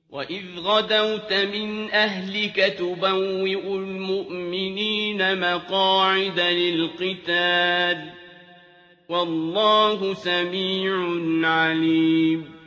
وإذ غدوت من أهلك تبوئ المؤمنين مقاعد للقتال والله سميع عليم